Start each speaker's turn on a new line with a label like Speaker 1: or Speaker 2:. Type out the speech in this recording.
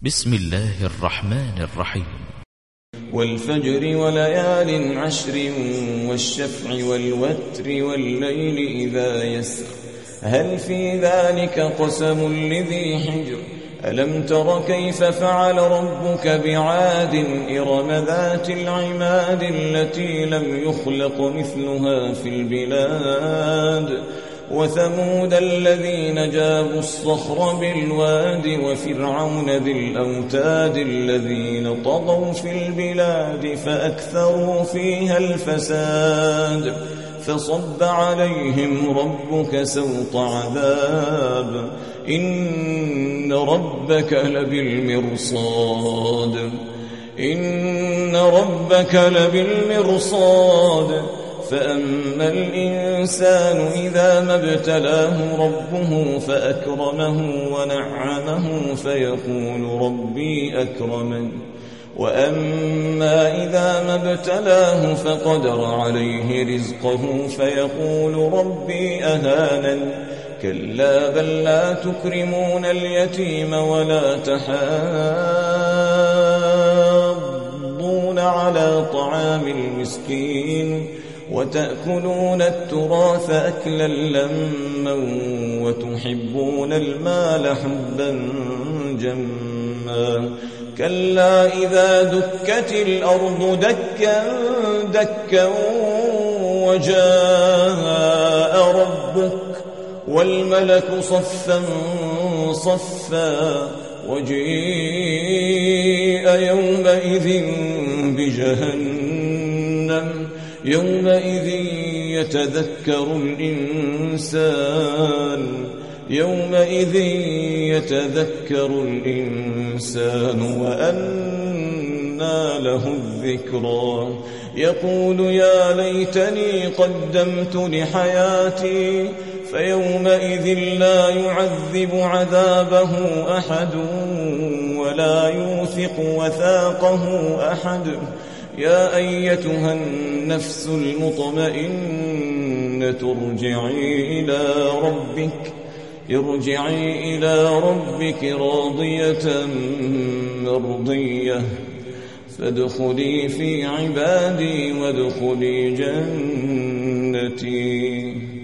Speaker 1: بسم الله الرحمن الرحيم.
Speaker 2: والفجر وليال عشر والشفع والوتر والليل إذا يسر هل في ذلك قسم لذي حجر ألم تر كيف فعل ربك بعاد إرم ذات العماد التي لم يخلق مثلها في البلاد وثمود الذين جابوا الصخر بالواد وفرعون ذي الأوتاد الذين طغوا في البلاد فأكثروا فيها الفساد فصب عليهم ربك سوط عذاب إن ربك لبالمرصاد فأما الإنسان إذا ما ابتلاه ربه فأكرمه ونعمه فيقول ربي أكرمن وأما إذا ما ابتلاه فقدر عليه رزقه فيقول ربي أهانن كلا بل لا تكرمون اليتيم ولا تحاضون على طعام المسكين وتأكلون التراث أكلا لما وتحبون المال حبا جما كلا إذا دكت الأرض دكا دكا وجاء ربك والملك صفا صفا وجيء يومئذ بجهنم يومئذ يتذكر الإنسان وأنى له الذكرى يقول يا ليتني قدمت لحياتي فيومئذ لا يعذب عذابه أحد ولا يوثق وثاقه أحد يا أيتها النفس المطمئنة ارجعي إلى ربك راضية مرضية فادخلي في عبادي وادخلي جنتي.